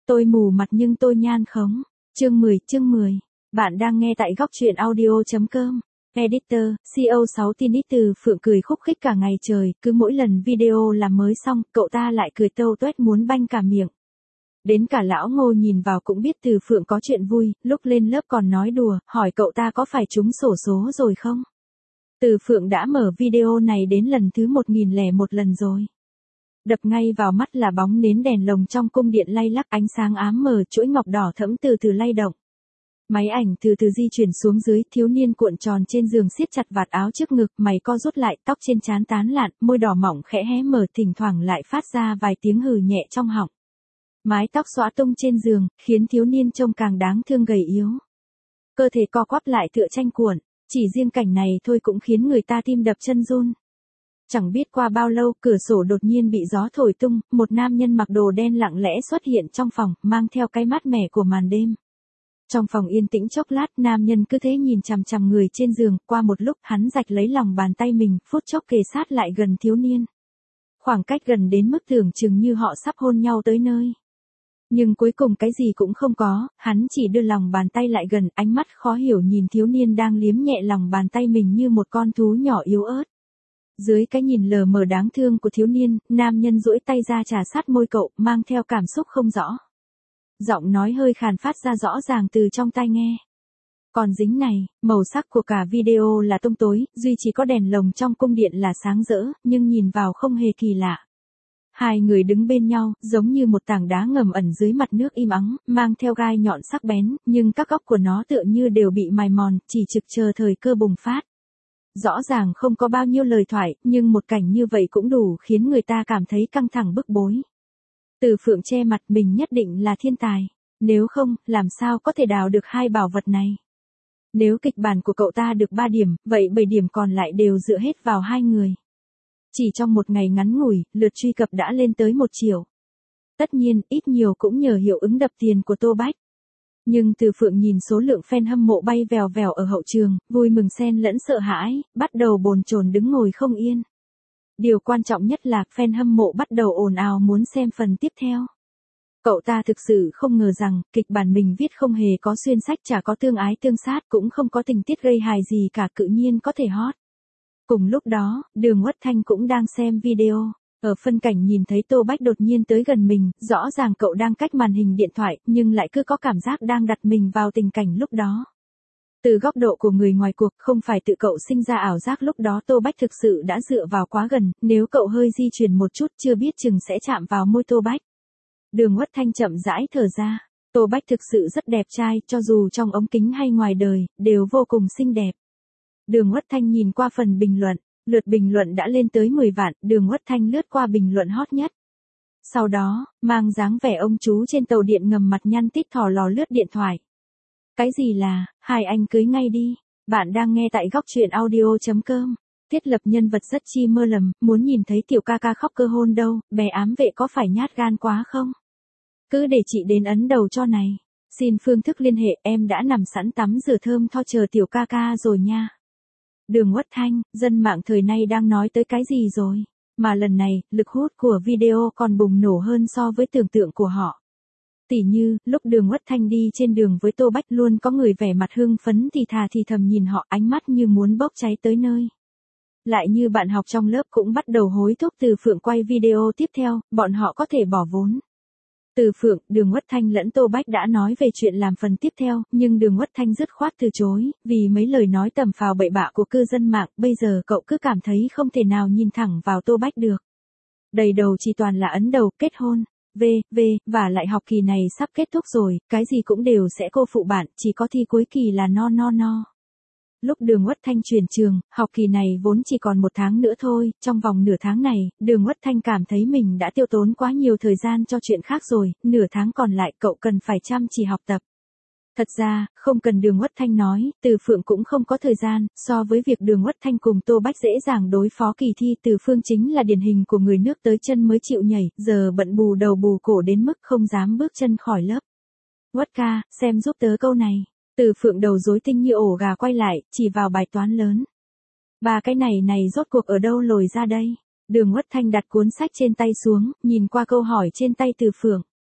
Tôi mù mặt nhưng tôi nhan khống. Chương 10. Bạn đang nghe tại góc truyện audio.com. Editor, CO 6 Tinit Từ Phượng cười khúc khích cả ngày trời, cứ mỗi lần video làm mới xong, cậu ta lại cười tâu tuét muốn banh cả miệng. Đến cả lão Ngô nhìn vào cũng biết Từ Phượng có chuyện vui, lúc lên lớp còn nói đùa, hỏi cậu ta có phải trúng xổ số rồi không? Từ Phượng đã mở video này đến lần thứ 1001 lần rồi. Đập ngay vào mắt là bóng nến đèn lồng trong cung điện lay lắc, ánh sáng ám mờ, chuỗi ngọc đỏ thẫm từ từ lay động. Máy ảnh từ từ di chuyển xuống dưới, thiếu niên cuộn tròn trên giường siết chặt vạt áo trước ngực, mày co rút lại, tóc trên trán tán lạn, môi đỏ mỏng khẽ hé mở, thỉnh thoảng lại phát ra vài tiếng hừ nhẹ trong họng. Mái tóc xõa tung trên giường, khiến thiếu niên trông càng đáng thương gầy yếu. Cơ thể co quắp lại tựa tranh cuộn, chỉ riêng cảnh này thôi cũng khiến người ta tim đập chân run. Chẳng biết qua bao lâu, cửa sổ đột nhiên bị gió thổi tung, một nam nhân mặc đồ đen lặng lẽ xuất hiện trong phòng, mang theo cái mát mẻ của màn đêm. Trong phòng yên tĩnh chốc lát, nam nhân cứ thế nhìn chằm chằm người trên giường, qua một lúc hắn rạch lấy lòng bàn tay mình, phút chốc kề sát lại gần thiếu niên. Khoảng cách gần đến mức tưởng chừng như họ sắp hôn nhau tới nơi. Nhưng cuối cùng cái gì cũng không có, hắn chỉ đưa lòng bàn tay lại gần, ánh mắt khó hiểu nhìn thiếu niên đang liếm nhẹ lòng bàn tay mình như một con thú nhỏ yếu ớt. Dưới cái nhìn lờ mờ đáng thương của thiếu niên, nam nhân duỗi tay ra trà sát môi cậu, mang theo cảm xúc không rõ. Giọng nói hơi khàn phát ra rõ ràng từ trong tai nghe. Còn dính này, màu sắc của cả video là tông tối, duy chỉ có đèn lồng trong cung điện là sáng rỡ, nhưng nhìn vào không hề kỳ lạ. Hai người đứng bên nhau, giống như một tảng đá ngầm ẩn dưới mặt nước im ắng, mang theo gai nhọn sắc bén, nhưng các góc của nó tựa như đều bị mài mòn, chỉ trực chờ thời cơ bùng phát. Rõ ràng không có bao nhiêu lời thoại, nhưng một cảnh như vậy cũng đủ khiến người ta cảm thấy căng thẳng bức bối. Từ Phượng che mặt, mình nhất định là thiên tài. Nếu không, làm sao có thể đào được hai bảo vật này? Nếu kịch bản của cậu ta được 3 điểm, vậy 7 điểm còn lại đều dựa hết vào hai người. Chỉ trong một ngày ngắn ngủi, lượt truy cập đã lên tới 1 triệu. Tất nhiên, ít nhiều cũng nhờ hiệu ứng đập tiền của Tô Bách. Nhưng Từ Phượng nhìn số lượng fan hâm mộ bay vèo vèo ở hậu trường, vui mừng xen lẫn sợ hãi, bắt đầu bồn chồn đứng ngồi không yên. Điều quan trọng nhất là fan hâm mộ bắt đầu ồn ào muốn xem phần tiếp theo. Cậu ta thực sự không ngờ rằng, kịch bản mình viết không hề có xuyên sách, chả có tương ái tương sát, cũng không có tình tiết gây hài gì cả, tự nhiên có thể hot. Cùng lúc đó, Đường Uất Thanh cũng đang xem video. Ở phân cảnh nhìn thấy Tô Bách đột nhiên tới gần mình, rõ ràng cậu đang cách màn hình điện thoại, nhưng lại cứ có cảm giác đang đặt mình vào tình cảnh lúc đó. Từ góc độ của người ngoài cuộc, không phải tự cậu sinh ra ảo giác lúc đó Tô Bách thực sự đã dựa vào quá gần, nếu cậu hơi di chuyển một chút chưa biết chừng sẽ chạm vào môi Tô Bách. Đường Uất Thanh chậm rãi thở ra, Tô Bách thực sự rất đẹp trai, cho dù trong ống kính hay ngoài đời, đều vô cùng xinh đẹp. Đường Uất Thanh nhìn qua phần bình luận, lượt bình luận đã lên tới 10 vạn, Đường Uất Thanh lướt qua bình luận hot nhất. Sau đó, mang dáng vẻ ông chú trên tàu điện ngầm, mặt nhăn tít thò lò lướt điện thoại. Cái gì là, hai anh cưới ngay đi. Bạn đang nghe tại góc truyện audio.com. Thiết lập nhân vật rất chi mơ lầm, muốn nhìn thấy tiểu ca ca khóc cơ hôn đâu, bé ám vệ có phải nhát gan quá không? Cứ để chị đến ấn đầu cho này. Xin phương thức liên hệ, em đã nằm sẵn tắm rửa thơm tho chờ tiểu ca ca rồi nha. Đường Uất Thanh, dân mạng thời nay đang nói tới cái gì rồi? Mà lần này, lực hút của video còn bùng nổ hơn so với tưởng tượng của họ. Tỉ như, lúc Đường Uất Thanh đi trên đường với Tô Bách luôn có người vẻ mặt hưng phấn thì thà thì thầm nhìn họ, ánh mắt như muốn bốc cháy tới nơi. Lại như bạn học trong lớp cũng bắt đầu hối thúc Từ Phượng quay video tiếp theo, bọn họ có thể bỏ vốn. Từ Phượng, Đường Uất Thanh lẫn Tô Bách đã nói về chuyện làm phần tiếp theo, nhưng Đường Uất Thanh dứt khoát từ chối, vì mấy lời nói tầm phào bậy bạ của cư dân mạng, bây giờ cậu cứ cảm thấy không thể nào nhìn thẳng vào Tô Bách được. Đầy đầu chỉ toàn là ấn đầu, kết hôn, và lại học kỳ này sắp kết thúc rồi, cái gì cũng đều sẽ cô phụ bạn, chỉ có thi cuối kỳ là no. Lúc Đường Uất Thanh chuyển trường, học kỳ này vốn chỉ còn 1 tháng nữa thôi, trong vòng nửa tháng này, Đường Uất Thanh cảm thấy mình đã tiêu tốn quá nhiều thời gian cho chuyện khác rồi, nửa tháng còn lại cậu cần phải chăm chỉ học tập. Thật ra, không cần Đường Uất Thanh nói, Từ Phượng cũng không có thời gian, so với việc Đường Uất Thanh cùng Tô Bách dễ dàng đối phó kỳ thi, Từ Phương chính là điển hình của người nước tới chân mới chịu nhảy, giờ bận bù đầu bù cổ đến mức không dám bước chân khỏi lớp. Uất ca, xem giúp tớ câu này. Từ Phượng đầu rối tinh như ổ gà quay lại, chỉ vào bài toán lớn. Ba cái này rốt cuộc ở đâu lồi ra đây? Đường Uất Thanh đặt cuốn sách trên tay xuống, nhìn qua câu hỏi trên tay Từ Phượng.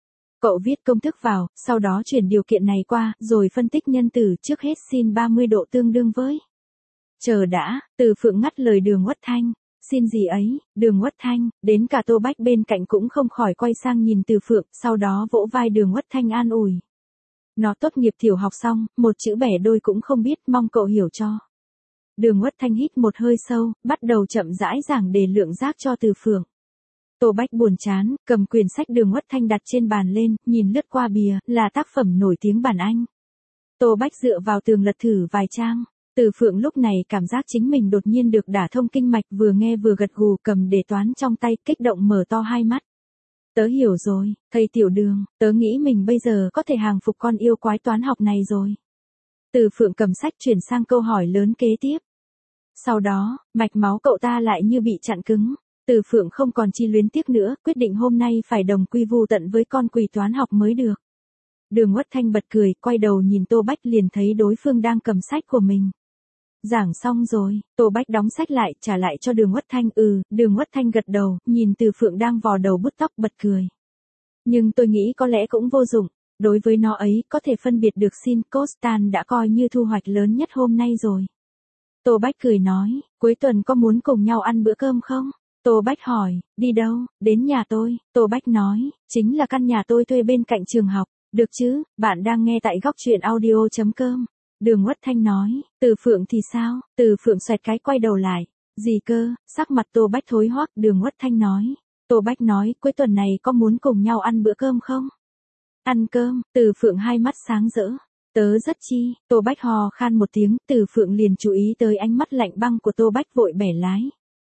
Cậu viết công thức vào, sau đó chuyển điều kiện này qua, rồi phân tích nhân tử, trước hết sin 30 độ tương đương với. Chờ đã, Từ Phượng ngắt lời Đường Uất Thanh. Xin gì ấy, Đường Uất Thanh, đến cả Tô Bách bên cạnh cũng không khỏi quay sang nhìn Từ Phượng, sau đó vỗ vai Đường Uất Thanh an ủi. Nó tốt nghiệp tiểu học xong, một chữ bẻ đôi cũng không biết, mong cậu hiểu cho. Đường Uất Thanh hít một hơi sâu, bắt đầu chậm rãi giảng đề lượng giác cho Từ Phượng. Tô Bách buồn chán, cầm quyển sách Đường Uất Thanh đặt trên bàn lên, nhìn lướt qua bìa, là tác phẩm nổi tiếng bản Anh. Tô Bách dựa vào tường lật thử vài trang. Từ Phượng lúc này cảm giác chính mình đột nhiên được đả thông kinh mạch, vừa nghe vừa gật gù, cầm đề toán trong tay, kích động mở to hai mắt. Tớ hiểu rồi, thầy Tiểu Đường, tớ nghĩ mình bây giờ có thể hàng phục con yêu quái toán học này rồi. Từ Phượng cầm sách chuyển sang câu hỏi lớn kế tiếp. Sau đó, mạch máu cậu ta lại như bị chặn cứng. Từ Phượng không còn chi luyến tiếc nữa, quyết định hôm nay phải đồng quy vu tận với con quỷ toán học mới được. Đường Uất Thanh bật cười, quay đầu nhìn Tô Bách liền thấy đối phương đang cầm sách của mình. Giảng xong rồi, Tô Bách đóng sách lại, trả lại cho Đường Uất Thanh. Đường Uất Thanh gật đầu, nhìn Từ Phượng đang vò đầu bứt tóc bật cười. Nhưng tôi nghĩ có lẽ cũng vô dụng, đối với nó ấy, có thể phân biệt được sin costan đã coi như thu hoạch lớn nhất hôm nay rồi. Tô Bách cười nói, cuối tuần có muốn cùng nhau ăn bữa cơm không? Tô Bách hỏi, đi đâu? Đến nhà tôi. Tô Bách nói, chính là căn nhà tôi thuê bên cạnh trường học. Được chứ, bạn đang nghe tại góc truyện audio.com. Đường Uất Thanh nói, Từ Phượng thì sao? Từ Phượng xoẹt cái quay đầu lại. Gì cơ? Sắc mặt Tô Bách thối hoắc. Đường Uất Thanh nói. Tô Bách nói, cuối tuần này có muốn cùng nhau ăn bữa cơm không? Ăn cơm. Từ Phượng hai mắt sáng rỡ. Tớ rất chi. Tô Bách hò khan một tiếng. Từ Phượng liền chú ý tới ánh mắt lạnh băng của Tô Bách, vội bẻ lái.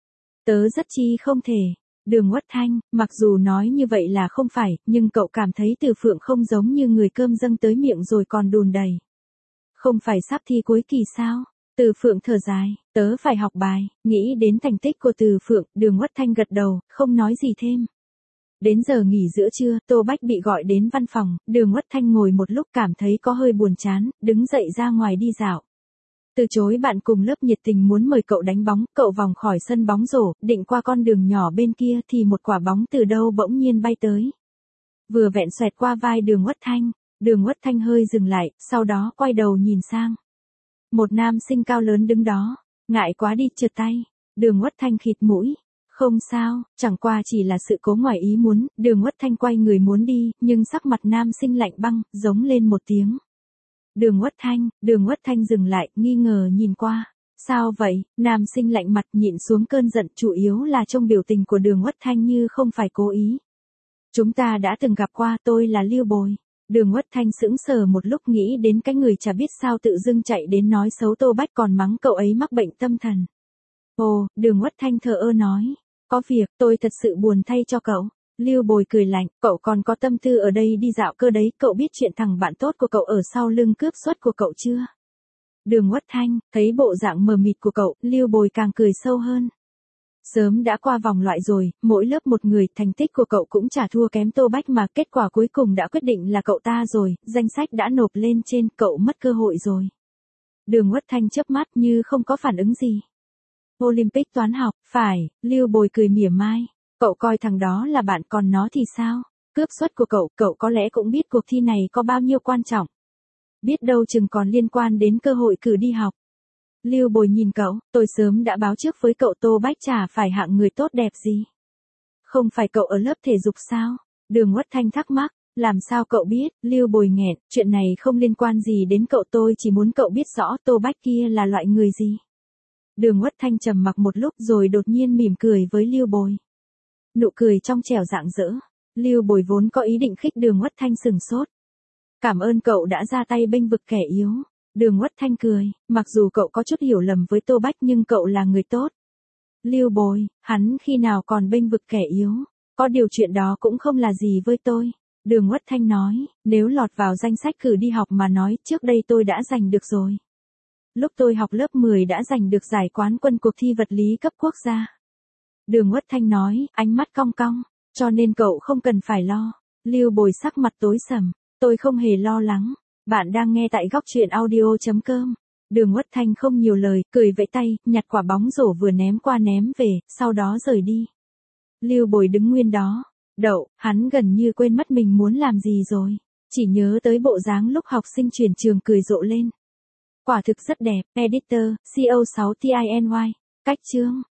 Tớ rất chi không thể. Đường Uất Thanh, mặc dù nói như vậy là không phải, nhưng cậu cảm thấy Từ Phượng không giống như người cơm dâng tới miệng rồi còn đùn đầy. Không phải sắp thi cuối kỳ sao? Từ Phượng thở dài, tớ phải học bài. Nghĩ đến thành tích của Từ Phượng, Đường Uất Thanh gật đầu, không nói gì thêm. Đến giờ nghỉ giữa trưa, Tô Bách bị gọi đến văn phòng, Đường Uất Thanh ngồi một lúc cảm thấy có hơi buồn chán, đứng dậy ra ngoài đi dạo. Từ chối bạn cùng lớp nhiệt tình muốn mời cậu đánh bóng, cậu vòng khỏi sân bóng rổ, định qua con đường nhỏ bên kia thì một quả bóng từ đâu bỗng nhiên bay tới. Vừa vẹn xoẹt qua vai Đường Uất Thanh. Đường Uất Thanh hơi dừng lại, sau đó quay đầu nhìn sang. Một nam sinh cao lớn đứng đó, ngại quá đi trượt tay. Đường Uất Thanh khịt mũi. Không sao, chẳng qua chỉ là sự cố ngoài ý muốn. Đường Uất Thanh quay người muốn đi, nhưng sắc mặt nam sinh lạnh băng, giống lên một tiếng. Đường Uất Thanh dừng lại, nghi ngờ nhìn qua. Sao vậy? Nam sinh lạnh mặt nhịn xuống cơn giận, chủ yếu là trong biểu tình của Đường Uất Thanh như không phải cố ý. Chúng ta đã từng gặp qua, tôi là Lưu Bồi. Đường Uất Thanh sững sờ một lúc, nghĩ đến cái người chả biết sao tự dưng chạy đến nói xấu Tô Bách, còn mắng cậu ấy mắc bệnh tâm thần. Ồ, Đường Uất Thanh thờ ơ nói. Có việc, tôi thật sự buồn thay cho cậu. Lưu Bồi cười lạnh, cậu còn có tâm tư ở đây đi dạo cơ đấy, cậu biết chuyện thằng bạn tốt của cậu ở sau lưng cướp suất của cậu chưa? Đường Uất Thanh, thấy bộ dạng mờ mịt của cậu, Lưu Bồi càng cười sâu hơn. Sớm đã qua vòng loại rồi, mỗi lớp một người, thành tích của cậu cũng chả thua kém Tô Bách mà, kết quả cuối cùng đã quyết định là cậu ta rồi, danh sách đã nộp lên trên, cậu mất cơ hội rồi. Đường Uất Thanh chớp mắt như không có phản ứng gì. Olympic toán học, phải, Lưu Bồi cười mỉa mai. Cậu coi thằng đó là bạn, còn nó thì sao? Cướp suất của cậu có lẽ cũng biết cuộc thi này có bao nhiêu quan trọng. Biết đâu chừng còn liên quan đến cơ hội cử đi học. Lưu Bồi nhìn cậu, tôi sớm đã báo trước với cậu Tô Bách chả phải hạng người tốt đẹp gì. Không phải cậu ở lớp thể dục sao? Đường Uất Thanh thắc mắc, làm sao cậu biết? Lưu Bồi nghẹn, chuyện này không liên quan gì đến cậu, tôi chỉ muốn cậu biết rõ Tô Bách kia là loại người gì. Đường Uất Thanh trầm mặc một lúc rồi đột nhiên mỉm cười với Lưu Bồi. Nụ cười trong trẻo rạng rỡ. Lưu Bồi vốn có ý định khích Đường Uất Thanh sừng sốt. Cảm ơn cậu đã ra tay bênh vực kẻ yếu. Đường Uất Thanh cười, mặc dù cậu có chút hiểu lầm với Tô Bách nhưng cậu là người tốt. Lưu Bồi, hắn khi nào còn bênh vực kẻ yếu, có điều chuyện đó cũng không là gì với tôi. Đường Uất Thanh nói, nếu lọt vào danh sách cử đi học mà nói, trước đây tôi đã giành được rồi. Lúc tôi học lớp 10 đã giành được giải quán quân cuộc thi vật lý cấp quốc gia. Đường Uất Thanh nói, ánh mắt cong cong, cho nên cậu không cần phải lo. Lưu Bồi sắc mặt tối sầm, tôi không hề lo lắng. Bạn đang nghe tại góc truyện audio.com. Đường Uất Thanh không nhiều lời, cười vẫy tay, nhặt quả bóng rổ vừa ném qua ném về, sau đó rời đi. Lưu Bồi đứng nguyên đó. Đậu, hắn gần như quên mất mình muốn làm gì rồi. Chỉ nhớ tới bộ dáng lúc học sinh chuyển trường cười rộ lên. Quả thực rất đẹp, Editor, CO6 TINY. Cách chương.